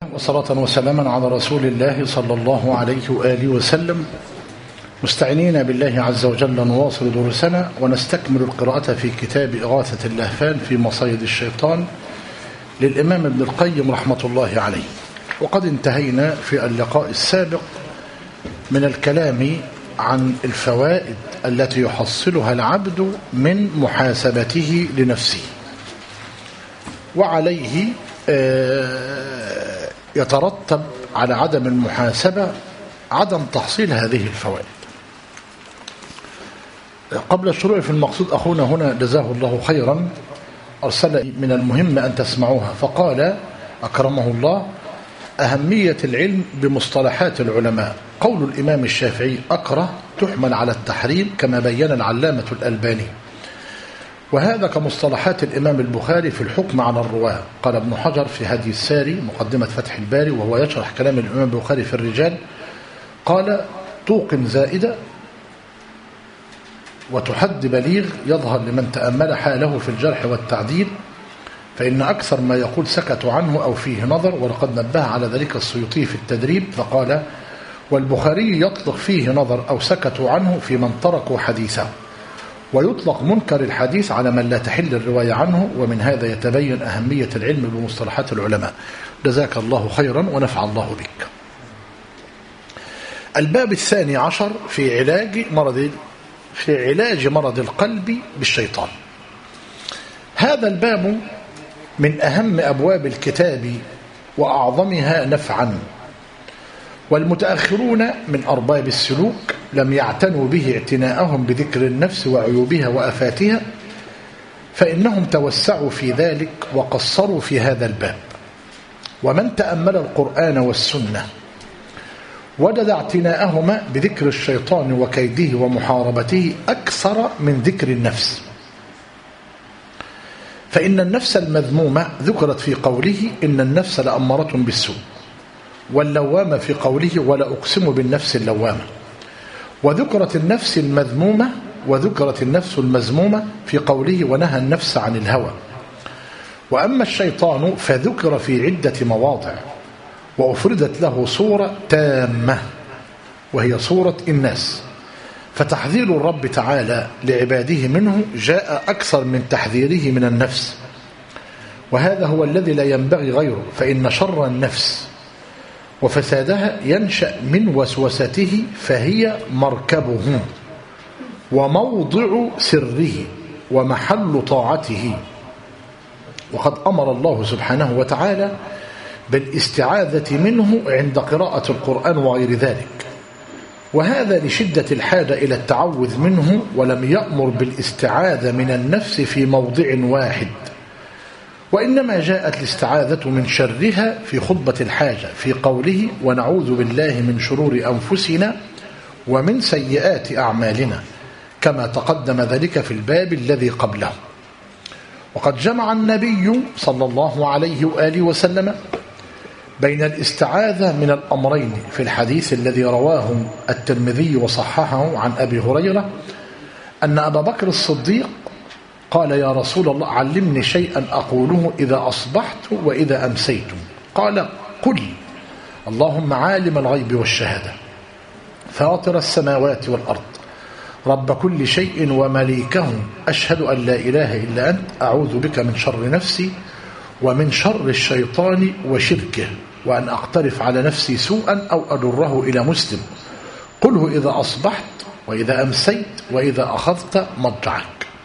وصلاة وسلاما على رسول الله صلى الله عليه وآله وسلم، مستعينين بالله عز وجل نواصل دروسنا ونستكمل القراءة في كتاب إغاثة اللهفان في مصايد الشيطان للإمام ابن القيم رحمة الله عليه. وقد انتهينا في اللقاء السابق من الكلام عن الفوائد التي يحصلها العبد من محاسبته لنفسه، وعليه يترتب على عدم المحاسبة عدم تحصيل هذه الفوائد. قبل الشروع في المقصود أخونا هنا جزاه الله خيرا أرسل من المهم أن تسمعوها، فقال أكرمه الله: أهمية العلم بمصطلحات العلماء. قول الإمام الشافعي أكره تحمل على التحريم كما بين العلامة الألباني، وهذا كمصطلحات الإمام البخاري في الحكم على الرواة. قال ابن حجر في هدي الساري مقدمة فتح الباري وهو يشرح كلام الإمام البخاري في الرجال، قال: توقن زائدة وتحد بليغ يظهر لمن تأمل حاله في الجرح والتعديل، فإن أكثر ما يقول سكتوا عنه أو فيه نظر. ولقد نبه على ذلك السيوطي في التدريب فقال: والبخاري يطلق فيه نظر أو سكتوا عنه في من تركوا حديثه، ويطلق منكر الحديث على من لا تحل الرواية عنه. ومن هذا يتبين أهمية العلم بمصطلحات العلماء. جزاك الله خيرا ونفع الله بك. الباب 12 في علاج مرض القلب بالشيطان. هذا الباب من أهم أبواب الكتاب وأعظمها نفعا، والمتأخرون من أرباب السلوك لم يعتنوا به اعتناءهم بذكر النفس وعيوبها وأفاتها، فإنهم توسعوا في ذلك وقصروا في هذا الباب. ومن تأمل القرآن والسنة وجد اعتناءهما بذكر الشيطان وكيده ومحاربته أكثر من ذكر النفس، فإن النفس المذمومة ذكرت في قوله: إن النفس لأمارة بالسوء، واللوامة في قوله: ولا أقسم بالنفس اللوامة. وذكرت النفس المذمومة وذكرت النفس المذمومة في قوله: ونهى النفس عن الهوى. وأما الشيطان فذكر في عدة مواضع وأفردت له صورة تامة وهي صورة الناس، فتحذير الرب تعالى لعباده منه جاء أكثر من تحذيره من النفس، وهذا هو الذي لا ينبغي غيره، فإن شر النفس وفسادها ينشأ من وسوسته، فهي مركبه وموضع سره ومحل طاعته. وقد أمر الله سبحانه وتعالى بالاستعاذة منه عند قراءة القرآن وغير ذلك، وهذا لشدة الحاجة إلى التعوذ منه، ولم يأمر بالاستعاذة من النفس في موضع واحد، وإنما جاءت الاستعاذة من شرها في خطبة الحاجة في قوله: ونعوذ بالله من شرور أنفسنا ومن سيئات أعمالنا، كما تقدم ذلك في الباب الذي قبله. وقد جمع النبي صلى الله عليه وآله وسلم بين الاستعاذة من الأمرين في الحديث الذي رواه الترمذي وصححه عن أبي هريرة أن أبا بكر الصديق قال: يا رسول الله، علمني شيئا أقوله إذا أصبحت وإذا أمسيت. قال: قل: اللهم عالم الغيب والشهادة، فاطر السماوات والأرض، رب كل شيء ومليكه، أشهد أن لا إله إلا أنت، أعوذ بك من شر نفسي ومن شر الشيطان وشركه، وأن أقترف على نفسي سوءا أو أجره إلى مسلم. قله إذا أصبحت وإذا أمسيت وإذا أخذت مضجعك.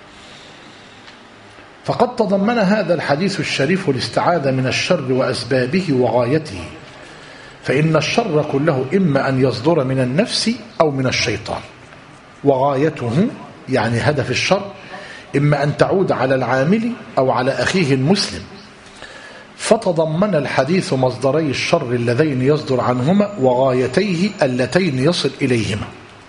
فقد تضمن هذا الحديث الشريف الاستعاذة من الشر وأسبابه وغايته، فإن الشر كله إما أن يصدر من النفس أو من الشيطان، وغايته يعني هدف الشر إما أن تعود على العامل أو على أخيه المسلم. فتضمن الحديث مصدري الشر اللذين يصدر عنهما وغايتيه اللتين يصل إليهما.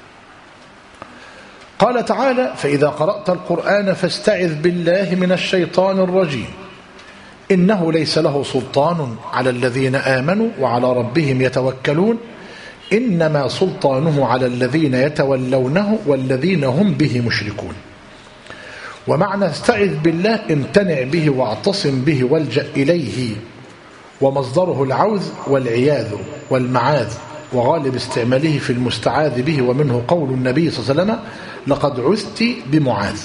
قال تعالى: فإذا قرأت القرآن فاستعذ بالله من الشيطان الرجيم، إنه ليس له سلطان على الذين آمنوا وعلى ربهم يتوكلون، إنما سلطانه على الذين يتولونه والذين هم به مشركون. ومعنى استعذ بالله امتنع به واعتصم به والجأ إليه، ومصدره العوذ والعياذ والمعاذ، وغالب استعماله في المستعاذ به، ومنه قول النبي صلى الله عليه وسلم: لقد عذت بمعاذ.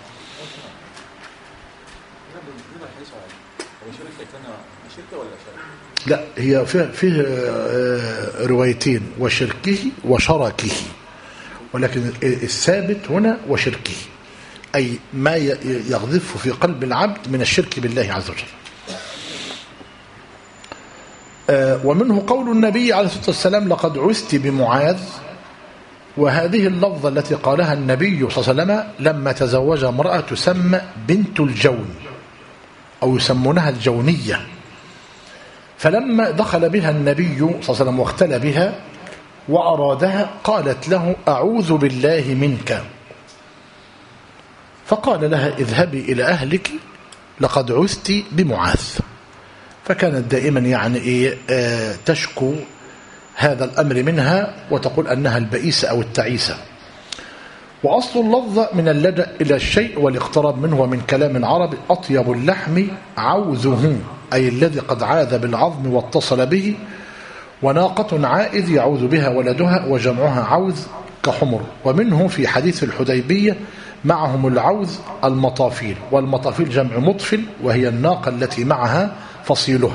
لا، هي فيه روايتين: وشركه وشركه، ولكن الثابت هنا وشركه، أي ما يغذف في قلب العبد من الشرك بالله عز وجل. ومنه قول النبي عليه الصلاة والسلام: لقد عذت بمعاذ. وهذه اللفظة التي قالها النبي صلى الله عليه وسلم لما تزوج امرأة تسمى بنت الجون، أو يسمونها الجونية، فلما دخل بها النبي صلى الله عليه وسلم واختلى بها وأرادها قالت له: أعوذ بالله منك. فقال لها: اذهبي إلى أهلك لقد عذت بمعاذ. فكانت دائما يعني تشكو هذا الأمر منها، وتقول أنها البئيسة أو التعيسة. وأصل اللفظة من اللجأ إلى الشيء والاقتراب منه، ومن كلام العرب: أطيب اللحم عوذه، أي الذي قد عاذ بالعظم واتصل به. وناقة عائذ يعوذ بها ولدها، وجمعها عوذ كحمر. ومنه في حديث الحديبية: معهم العوذ المطافيل، والمطافيل جمع مطفل، وهي الناقة التي معها فصيلها.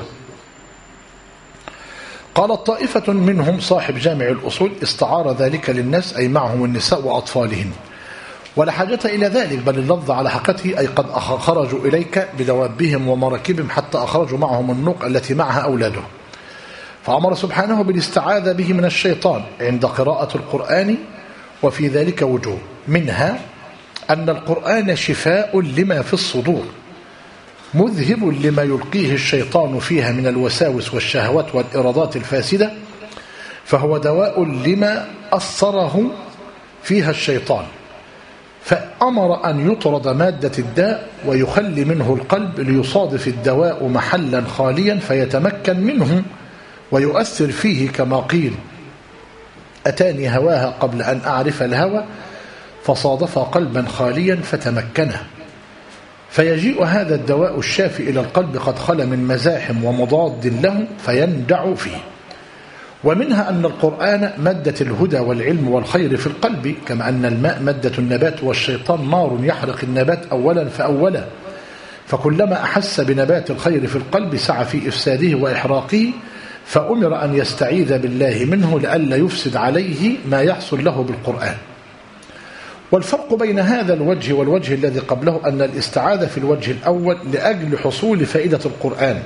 قالت طائفة منهم صاحب جامع الأصول: استعار ذلك للناس، أي معهم النساء وأطفالهن، ولا حاجة إلى ذلك، بل اللفظ على حقيقته، أي قد خرجوا إليك بدوابهم ومراكبهم حتى أخرجوا معهم النوق التي معها أولادهم. فأمر سبحانه بالاستعاذة به من الشيطان عند قراءة القرآن، وفي ذلك وجوه: منها أن القرآن شفاء لما في الصدور، مذهب لما يلقيه الشيطان فيها من الوساوس والشهوات والإرادات الفاسدة، فهو دواء لما أثره فيها الشيطان، فأمر أن يطرد مادة الداء ويخلي منه القلب ليصادف الدواء محلا خاليا فيتمكن منه ويؤثر فيه، كما قيل: أتاني هواها قبل أن أعرف الهوى، فصادف قلبا خاليا فتمكنه. فيجيء هذا الدواء الشافي إلى القلب قد خلا من مزاحم ومضاد له فيندع فيه. ومنها أن القرآن مادة الهدى والعلم والخير في القلب، كما أن الماء مادة النبات، والشيطان نار يحرق النبات أولا فأولا، فكلما أحس بنبات الخير في القلب سعى في إفساده وإحراقه، فأمر أن يستعيذ بالله منه لئلا يفسد عليه ما يحصل له بالقرآن. والفرق بين هذا الوجه والوجه الذي قبله أن الاستعاذة في الوجه الأول لأجل حصول فائدة القرآن،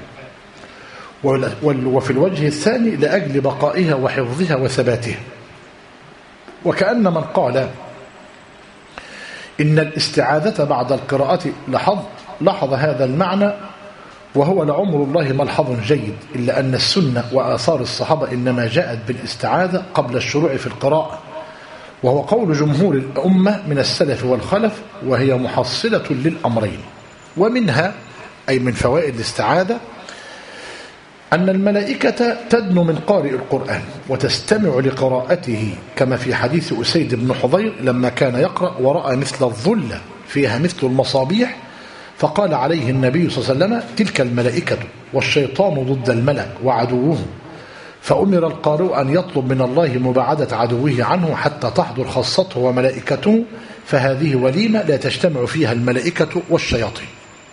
وفي الوجه الثاني لأجل بقائها وحفظها وثباتها. وكأن من قال إن الاستعاذة بعد القراءة لاحظ هذا المعنى، وهو لعمر الله ملحظ جيد، إلا أن السنة وآثار الصحابة إنما جاءت بالاستعاذة قبل الشروع في القراءة، وهو قول جمهور الأمة من السلف والخلف، وهي محصلة للأمرين. ومنها، أي من فوائد الاستعاذة، أن الملائكة تدنو من قارئ القرآن وتستمع لقراءته، كما في حديث أسيد بن حضير لما كان يقرأ ورأى مثل الظلة فيها مثل المصابيح، فقال عليه النبي صلى الله عليه وسلم: تلك الملائكة، والشيطان ضد الملك وعدوه، فأمر القارئ أن يطلب من الله مباعدة عدوه عنه حتى تحضر خاصته وملائكته، فهذه وليمة لا تجتمع فيها الملائكة والشياطين.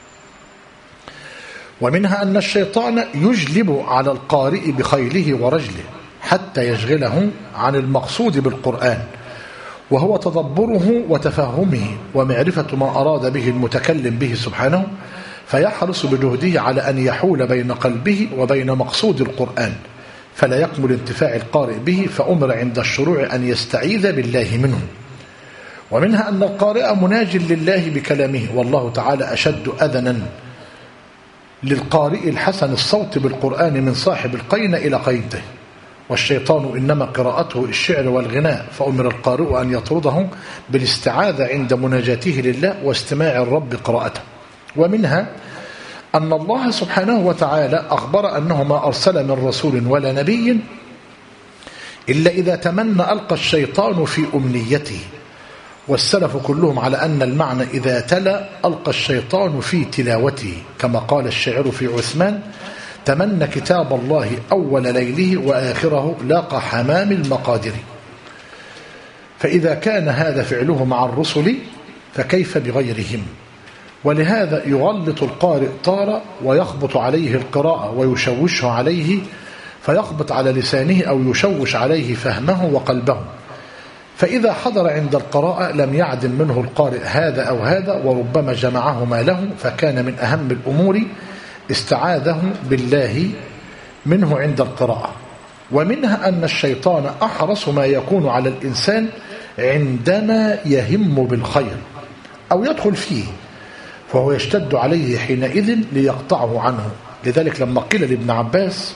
ومنها أن الشيطان يجلب على القارئ بخيله ورجله حتى يشغله عن المقصود بالقرآن، وهو تدبره وتفهمه ومعرفة ما أراد به المتكلم به سبحانه، فيحرص بجهده على أن يحول بين قلبه وبين مقصود القرآن، فلا يكمل انتفاع القارئ به، فأمر عند الشروع أن يستعيذ بالله منه. ومنها أن القارئ مناج لله بكلامه، والله تعالى أشد أذنا للقارئ الحسن الصوت بالقرآن من صاحب القين إلى قينته، والشيطان إنما قراءته الشعر والغناء، فأمر القارئ أن يطرده بالاستعاذة عند مناجاته لله واستماع الرب قراءته. ومنها أن الله سبحانه وتعالى أخبر أنه ما أرسل من رسول ولا نبي إلا إذا تمنى ألقى الشيطان في أمنيته، والسلف كلهم على أن المعنى إذا تلا ألقى الشيطان في تلاوته، كما قال الشاعر في عثمان: تمنى كتاب الله أول ليله وآخره لاقى حمام المقادر. فإذا كان هذا فعله مع الرسل فكيف بغيرهم؟ ولهذا يغلط القارئ طارة ويخبط عليه القراءة ويشوشه عليه، فيخبط على لسانه أو يشوش عليه فهمه وقلبه، فإذا حضر عند القراءة لم يعدم منه القارئ هذا أو هذا، وربما جمعهما له، فكان من أهم الأمور استعاذه بالله منه عند القراءة. ومنها أن الشيطان أحرص ما يكون على الإنسان عندما يهم بالخير أو يدخل فيه، فهو يشتد عليه حينئذ ليقطعه عنه. لذلك لما قيل لابن عباس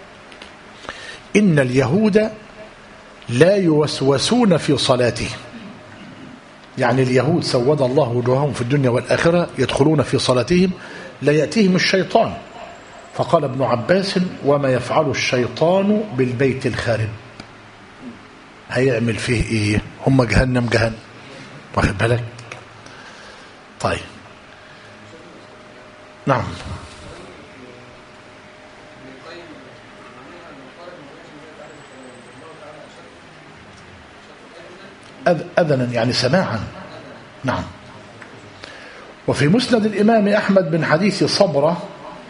إن اليهود لا يوسوسون في صلاته، يعني اليهود سود الله وجوههم في الدنيا والآخرة يدخلون في صلاتهم لا يأتيهم الشيطان. فقال ابن عباس وما يفعل الشيطان بالبيت الخارب، هيعمل فيه ايه؟ هم جهنم واخد بالك؟ طيب نعم. أذنا يعني سماعا. نعم. وفي مسند الإمام أحمد من حديث صبرة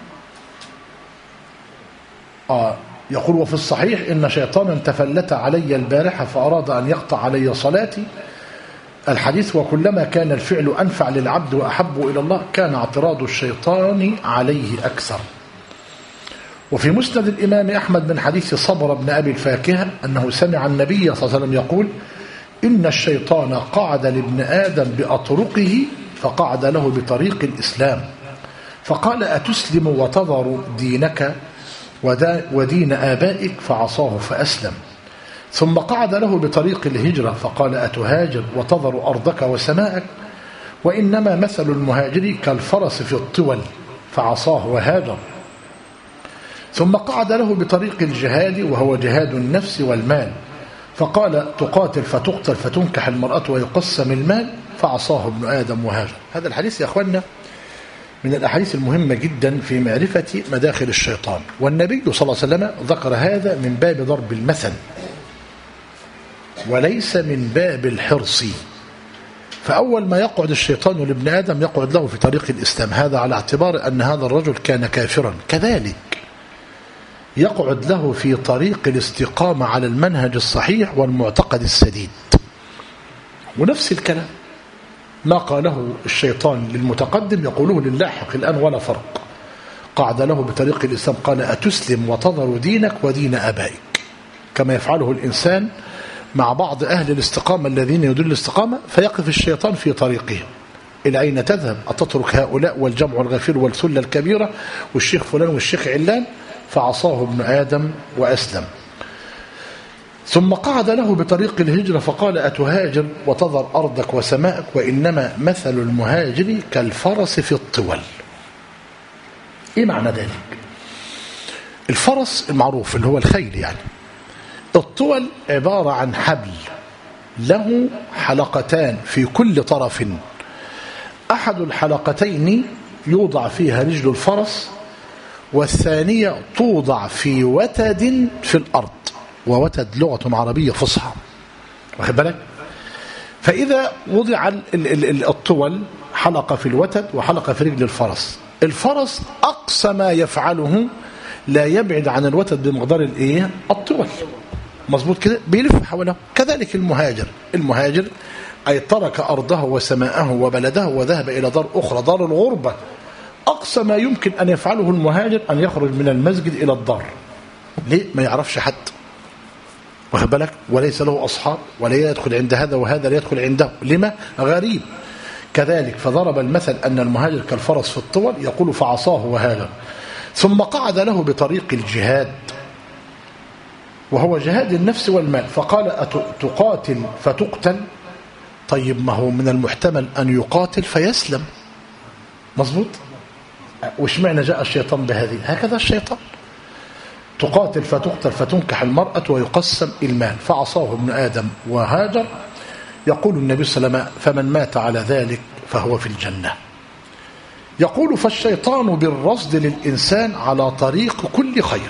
يقول وفي الصحيح إن شيطانا تفلت علي البارحة فأراد أن يقطع علي صلاتي. الحديث وكلما كان الفعل أنفع للعبد وأحب إلى الله كان اعتراض الشيطان عليه أكثر. وفي مسند الإمام أحمد من حديث صبر بن أبي الفاكهة أنه سمع النبي صلى الله عليه وسلم يقول إن الشيطان قعد لابن آدم بأطرقه فقعد له بطريق الإسلام فقال أتسلم وتذر دينك ودين آبائك؟ فعصاه فأسلم. ثم قعد له بطريق الهجرة فقال أتهاجر وتذر أرضك وسماءك؟ وإنما مثل المهاجر كالفرس في الطول، فعصاه وهاجر. ثم قعد له بطريق الجهاد وهو جهاد النفس والمال، فقال تقاتل فتقتل فتنكح المرأة ويقسم المال، فعصاه ابن آدم وهاجر. هذا الحديث يا أخوانا من الأحاديث المهمة جدا في معرفة مداخل الشيطان، والنبي صلى الله عليه وسلم ذكر هذا من باب ضرب المثل وليس من باب الحرص. فأول ما يقعد الشيطان لابن آدم يقعد له في طريق الإسلام، هذا على اعتبار أن هذا الرجل كان كافرا، كذلك يقعد له في طريق الاستقامة على المنهج الصحيح والمعتقد السديد. ونفس الكلام ما قاله الشيطان للمتقدم يقوله للاحق الآن ولا فرق. قعد له بطريق الإسلام قال أتسلم وتذر دينك ودين آبائك، كما يفعله الإنسان مع بعض أهل الاستقامة الذين يدل الاستقامة، فيقف الشيطان في طريقهم. إلى أين تذهب؟ أتترك هؤلاء والجمع الغفير والثلة الكبيرة والشيخ فلان والشيخ علان؟ فعصاه ابن آدم وأسلم. ثم قعد له بطريق الهجرة فقال أتهاجر وتذر أرضك وسماءك؟ وإنما مثل المهاجر كالفرس في الطول. إيه معنى ذلك؟ الفرس المعروف اللي هو الخيل يعني. الطول عبارة عن حبل له حلقتان في كل طرف، أحد الحلقتين يوضع فيها رجل الفرس، والثانية توضع في وتد في الأرض، ووتد لغة عربية فصحى، واخد بالك؟ فإذا وضع الطول حلقة في الوتد وحلقة في رجل الفرس، الفرس أقصى ما يفعله لا يبعد عن الوتد بمقدار الطول، مظبوط كده، بيلف حوله. كذلك المهاجر أي ترك أرضه وسماءه وبلده وذهب إلى دار أخرى، دار الغربة. أقصى ما يمكن أن يفعله المهاجر أن يخرج من المسجد إلى الدار. ليه؟ ما يعرفش حد، واخد بالك؟ وليس له أصحاب، ولا يدخل عند هذا وهذا لا يدخل عنده، لما؟ غريب. كذلك فضرب المثل أن المهاجر كالفرس في الطول، يقول فعصاه وهاجر. ثم قعد له بطريق الجهاد وهو جهاد النفس والمال، فقال أتقاتل فتقتل؟ طيب ما هو من المحتمل أن يقاتل فيسلم، مظبوط؟ وش معنى جاء الشيطان بهذه؟ هكذا الشيطان، تقاتل فتقتل فتنكح المرأة ويقسم المال، فعصاه ابن آدم وهاجر. يقول النبي صلى الله عليه وسلم فمن مات على ذلك فهو في الجنة. يقول: فالشيطان بالرصد للإنسان على طريق كل خير.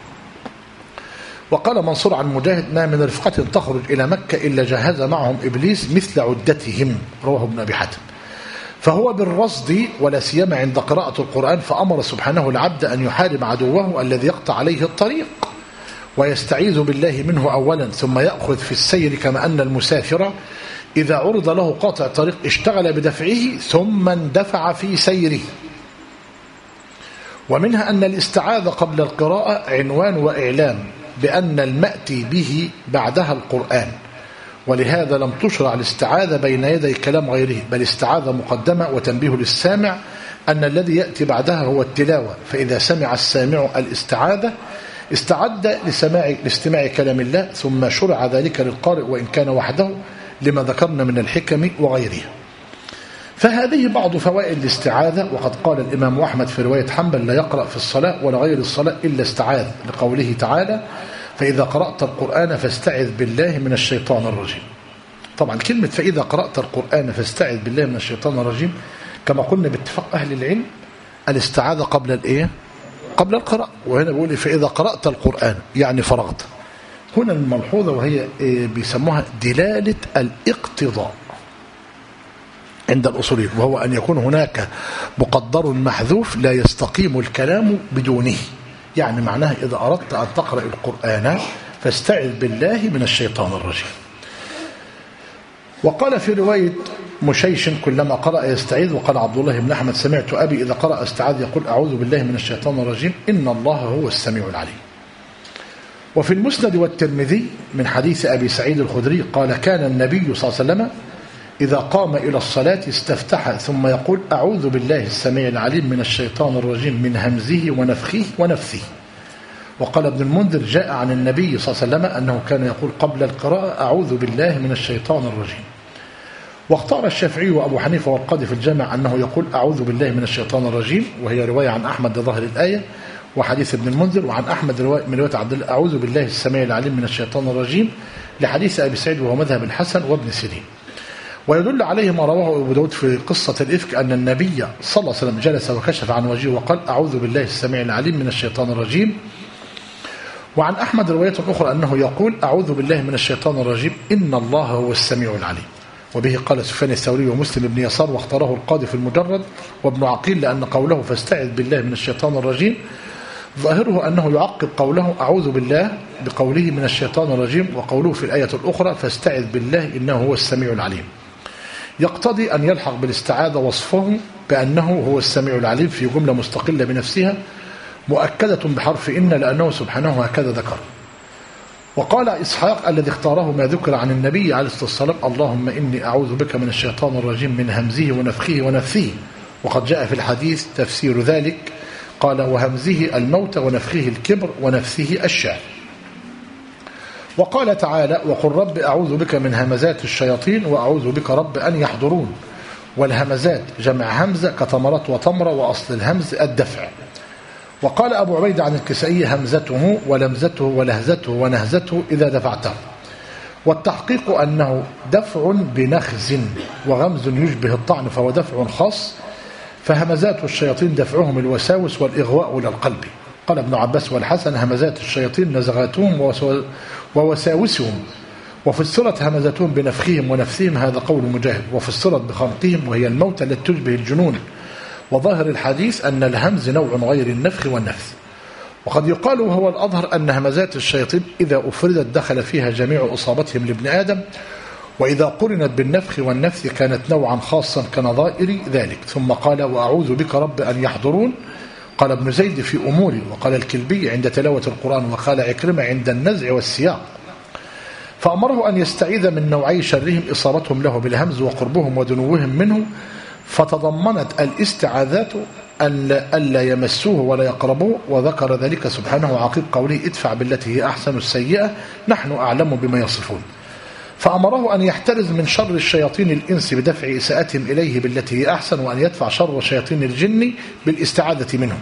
وقال منصور عن مجاهد: ما من رفقة تخرج إلى مكة إلا جهز معهم إبليس مثل عدتهم، رواه ابن أبي حاتم. فهو بالرصد ولا سيما عند قراءة القرآن، فأمر سبحانه العبد أن يحارب عدوه الذي يقطع عليه الطريق ويستعيذ بالله منه أولا، ثم يأخذ في السير، كما أن المسافر إذا عرض له قاطع طريق اشتغل بدفعه ثم اندفع في سيره. ومنها أن الاستعاذة قبل القراءة عنوان وإعلام بأن المأتي به بعدها القرآن، ولهذا لم تشرع الاستعاذة بين يدي كلام غيره، بل استعاذة مقدمة وتنبيه للسامع أن الذي يأتي بعدها هو التلاوة، فإذا سمع السامع الاستعاذة استعد لاستماع كلام الله، ثم شرع ذلك للقارئ وإن كان وحده، لما ذكرنا من الحكم وغيرها. فهذه بعض فوائد الاستعاذة. وقد قال الإمام أحمد في رواية حنبل: لا يقرأ في الصلاة ولا غير الصلاة إلا استعاذ، لقوله تعالى: فإذا قرأت القرآن فاستعذ بالله من الشيطان الرجيم. طبعا كلمة فإذا قرأت القرآن فاستعذ بالله من الشيطان الرجيم، كما قلنا باتفاق أهل العلم، الاستعاذة قبل الإيه؟ قبل القراءة. وهنا بيقول: فإذا قرأت القرآن يعني فرغت. هنا الملحوظة وهي بيسموها دلالة الاقتضاء عند الأصوليين، وهو أن يكون هناك مقدر محذوف لا يستقيم الكلام بدونه. يعني معناها إذا أردت أن تقرأ القرآن فاستعذ بالله من الشيطان الرجيم. وقال في رواية مشيش: كلما قرأ يستعيذ. وقال عبد الله بن أحمد: سمعت أبي إذا قرأ استعاذ يقول: أعوذ بالله من الشيطان الرجيم، إن الله هو السميع العليم. وفي المسند والترمذي من حديث أبي سعيد الخدري قال: كان النبي صلى الله عليه وسلم إذا قام إلى الصلاة استفتح ثم يقول: أعوذ بالله السميع العليم من الشيطان الرجيم من همزه ونفخه ونفثه. وقال ابن المنذر: جاء عن النبي صلى الله عليه وسلم أنه كان يقول قبل القراءة: أعوذ بالله من الشيطان الرجيم. واختار الشافعي وأبو حنيفة والقاضي في الجامع أنه يقول: أعوذ بالله من الشيطان الرجيم، وهي رواية عن أحمد لظاهر الآية وحديث ابن المنذر. وعن أحمد من رواية عبد الله: أعوذ بالله السميع العليم من الشيطان الرجيم، لحديث أبي سعيد وهو مذهب الحسن وابن سيرين. ويدل عليه ما رواه أبو داود في قصة الإفك أن النبي صلى الله عليه وسلم جلس وكشف عن وجهه وقال: أعوذ بالله السميع العليم من الشيطان الرجيم. وعن أحمد رواية أخرى أنه يقول: أعوذ بالله من الشيطان الرجيم، إن الله هو السميع العليم. وبه قال سفيان الثوري ومسلم بن يسار، واختاره القاضي في المجرد وابن عقيل، لأن قوله فاستعذ بالله من الشيطان الرجيم ظاهره أنه يعقب قوله أعوذ بالله بقوله من الشيطان الرجيم، وقوله في الآية الأخرى فاستعذ بالله إنه هو السميع العليم، يقتضي أن يلحق بالاستعاذة وصفه بأنه هو السميع العليم في جملة مستقلة بنفسها مؤكدة بحرف إن، لأنه سبحانه هكذا ذكر. وقال إسحاق الذي اختاره ما ذكر عن النبي عليه الصلاة والسلام: اللهم إني أعوذ بك من الشيطان الرجيم من همزه ونفخه ونفثه. وقد جاء في الحديث تفسير ذلك، قال: وهمزه الموت ونفخه الكبر ونفثه الشعر. وقال تعالى: وقل رب أعوذ بك من همزات الشياطين وأعوذ بك رب أن يحضرون. والهمزات جمع همزة كتمرة وتمرة، وأصل الهمز الدفع. وقال أبو عبيد عن الكسائي: همزته ولمزته ولهزته ونهزته إذا دفعته. والتحقيق أنه دفع بنخز، وغمز يشبه الطعن فهو دفع خاص. فهمزات الشياطين دفعهم الوساوس والإغواء إلى القلب. قال ابن عباس والحسن: همزات الشياطين نزغاتهم ووساوسهم. وفسرت همزتهم بنفخهم ونفثهم، هذا قول مجاهد. وفسرت بخنقهم وهي الموت التي تشبه الجنون. وظاهر الحديث أن الهمز نوع غير النفخ والنفث. وقد يقال وهو الأظهر أن همزات الشياطين إذا أفردت دخل فيها جميع إصابتهم لابن آدم، وإذا قرنت بالنفخ والنفث كانت نوعا خاصا كنظائر ذلك. ثم قال: وأعوذ بك رب أن يحضرون. قال ابن زيد في أموري، وقال الكلبي عند تلاوة القرآن، وقال عكرمة عند النزع والسياق. فأمره أن يستعيذ من نوعي شرهم إصابتهم له بالهمز وقربهم ودنوهم منه. فتضمنت الاستعاذات ألا يمسوه ولا يقربوه، وذكر ذلك سبحانه عقيب قوله: ادفع بالتي هي أحسن السيئة نحن أعلم بما يصفون. فأمره أن يحترز من شر الشياطين الإنس بدفع إساءتهم إليه بالتي هي أحسن، وأن يدفع شر شياطين الجن بالاستعاذة منهم.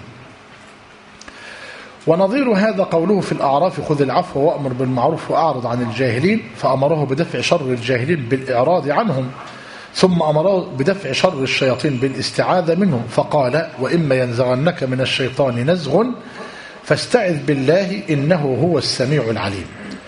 ونظير هذا قوله في الأعراف: خذ العفو وأمر بالمعروف وأعرض عن الجاهلين. فأمره بدفع شر الجاهلين بالإعراض عنهم. ثم أمره بدفع شر الشياطين بالاستعاذة منه فقال وإما ينزغنك من الشيطان نزغ فاستعذ بالله إنه هو السميع العليم.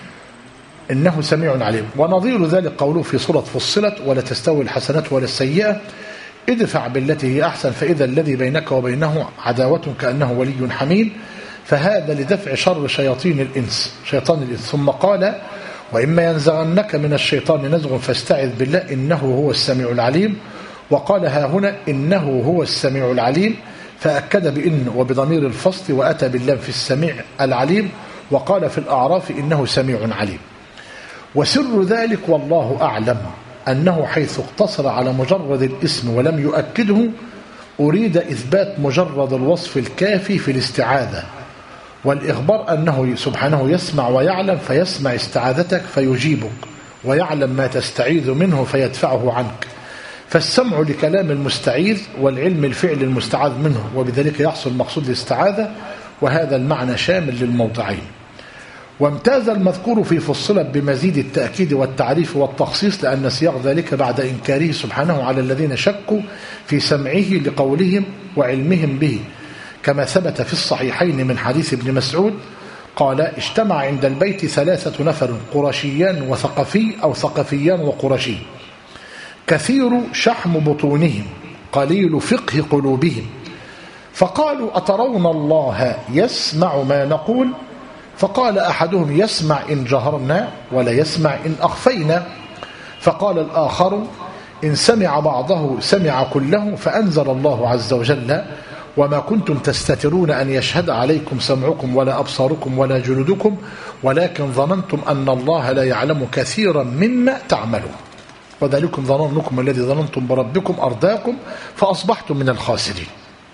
إنه سميع عليم. ونظير ذلك قوله في سورة فصلت ولا تستوي الحسنات ولا السيئة ادفع بالتي هي أحسن فإذا الذي بينك وبينه عداوة كأنه ولي حميم. فهذا لدفع شر شيطان الإنس. ثم قال وإما ينزغنك من الشيطان نزغ فاستعذ بالله إنه هو السميع العليم. وقال ها هنا إنه هو السميع العليم فأكد بإن وبضمير الفصل وأتى باللام في السميع العليم. وقال في الأعراف إنه سميع عليم. وسر ذلك والله أعلم أنه حيث اقتصر على مجرد الاسم ولم يؤكده أريد إثبات مجرد الوصف الكافي في الاستعاذة والإخبار أنه سبحانه يسمع ويعلم فيسمع استعاذتك فيجيبك ويعلم ما تستعيذ منه فيدفعه عنك. فالسمع لكلام المستعيذ والعلم الفعل المستعاذ منه وبذلك يحصل مقصود الاستعاذة وهذا المعنى شامل للموضعين. وامتاز المذكور في فصلت بمزيد التأكيد والتعريف والتخصيص لأن سياق ذلك بعد إنكاره سبحانه على الذين شكوا في سمعه لقولهم وعلمهم به كما ثبت في الصحيحين من حديث ابن مسعود قال اجتمع عند البيت 3 نفر قرشيان وثقفي أو ثقفيان وقرشي كثير شحم بطونهم قليل فقه قلوبهم فقالوا أترون الله يسمع ما نقول فقال أحدهم يسمع إن جهرنا ولا يسمع إن أخفينا فقال الآخر إن سمع بعضه سمع كله فأنزل الله عز وجل وما كنتم تستترون أن يشهد عليكم سمعكم ولا أبصاركم ولا جلودكم ولكن ظننتم أن الله لا يعلم كثيرا مما تعملون وذلكم ظنونكم الذي ظننتم بربكم أرداكم فأصبحتم من الخاسرين.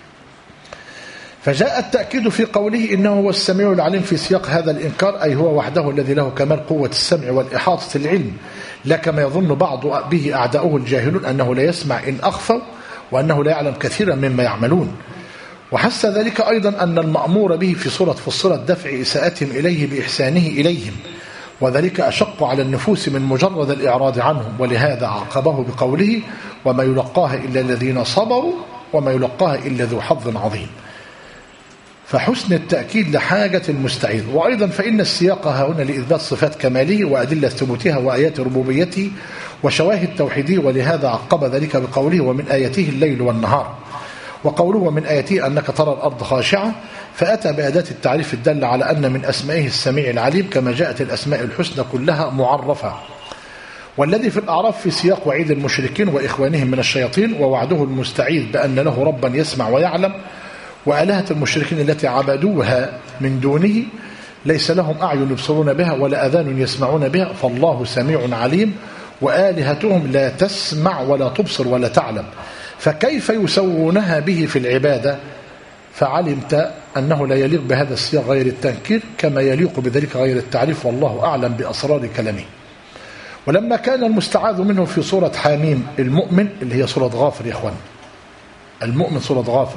فجاء التأكيد في قوله إنه هو السميع العليم في سياق هذا الإنكار أي هو وحده الذي له كمال قوة السمع والإحاطة العلم لا كما يظن بعض به أعداؤه الجاهلون أنه لا يسمع إن أخفوا وأنه لا يعلم كثيرا مما يعملون. وحس ذلك أيضا أن المأمور به في سورة فصلت دفع إساءتهم إليه بإحسانه إليهم وذلك أشق على النفوس من مجرد الإعراض عنهم ولهذا عاقبه بقوله وما يلقاها إلا الذين صبروا وما يلقاها إلا ذو حظ عظيم. فحسن التأكيد لحاجة المستعيذ. وأيضا فإن السياق هنا لإثبات صفات كماله وأدلة ثبوتها وآيات ربوبيته وشواهد توحيده ولهذا عقب ذلك بقوله ومن آياته الليل والنهار وقوله ومن آياته أنك ترى الأرض خاشعة فأتى بأداة التعريف الدالة على أن من أسمائه السميع العليم كما جاءت الأسماء الحسنى كلها معرفة. والذي في الأعراف في سياق وعيد المشركين وإخوانهم من الشياطين ووعده المستعيذ بأن له ربا يسمع ويعلم وآلهة المشركين التي عبدوها من دونه ليس لهم أعين يبصرون بها ولا أذان يسمعون بها فالله سميع عليم وآلهتهم لا تسمع ولا تبصر ولا تعلم فكيف يسوونها به في العبادة فعلمت أنه لا يليق بهذا السياق غير التنكير كما يليق بذلك غير التعريف والله أعلم بأسرار كلامه. ولما كان المستعاذ منه في سورة حاميم المؤمن اللي هي سورة غافر يا إخوان المؤمن سورة غافر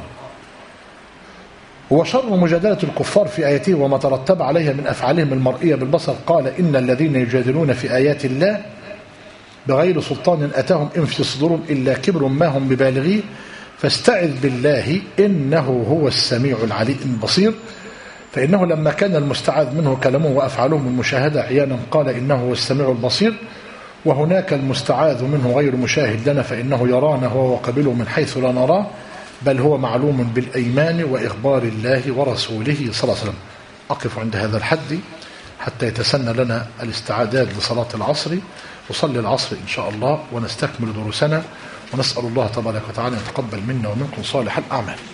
هو شر مجادلة الكفار في آياته وما ترتب عليها من أفعالهم المرئية بالبصر قال إن الذين يجادلون في آيات الله بغير سلطان أتاهم إن في صدورهم إلا كبر ما هم ببالغيه فاستعذ بالله إنه هو السميع العليم البصير. فإنه لما كان المستعاذ منه كلامه وأفعاله من مشاهدة عيانا قال إنه هو السميع البصير وهناك المستعاذ منه غير مشاهد لنا فإنه يرانا هو وقبله من حيث لا نراه بل هو معلوم بالأيمان وإخبار الله ورسوله صلى الله عليه وسلم. أقف عند هذا الحد حتى يتسنى لنا الاستعداد لصلاة العصر نصلي العصر إن شاء الله ونستكمل دروسنا ونسأل الله تبارك وتعالى يتقبل منا ومنكم صالح الأعمال.